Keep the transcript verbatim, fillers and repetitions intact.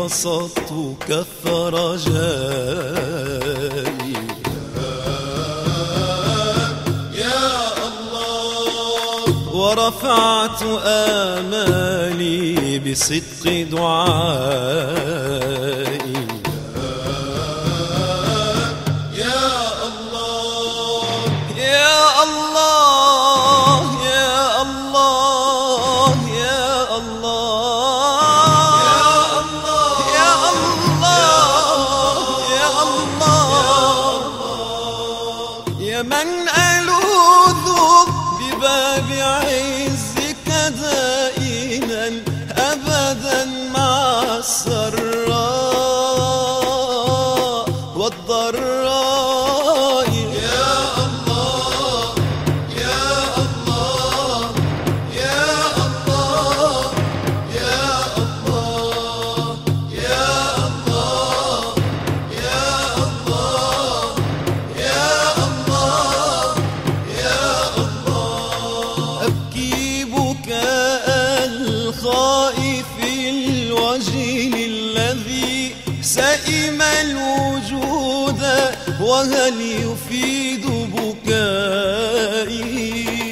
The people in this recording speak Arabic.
بسطت كف رجائي يا الله، ورفعت آمالي بصدق دعائي يا الله، يا الله يا الله يا الله يا الله يا الله يا من ألوذ بباب عزك دائما أبدا مع السراء والضراء يا الله، يا الله، يا الله، يا الله، يا الله، يا الله، يا الله، يا الله. أبكي بكاء الخائف الوجل الذي سئم الوجود وهل يفيد بكائي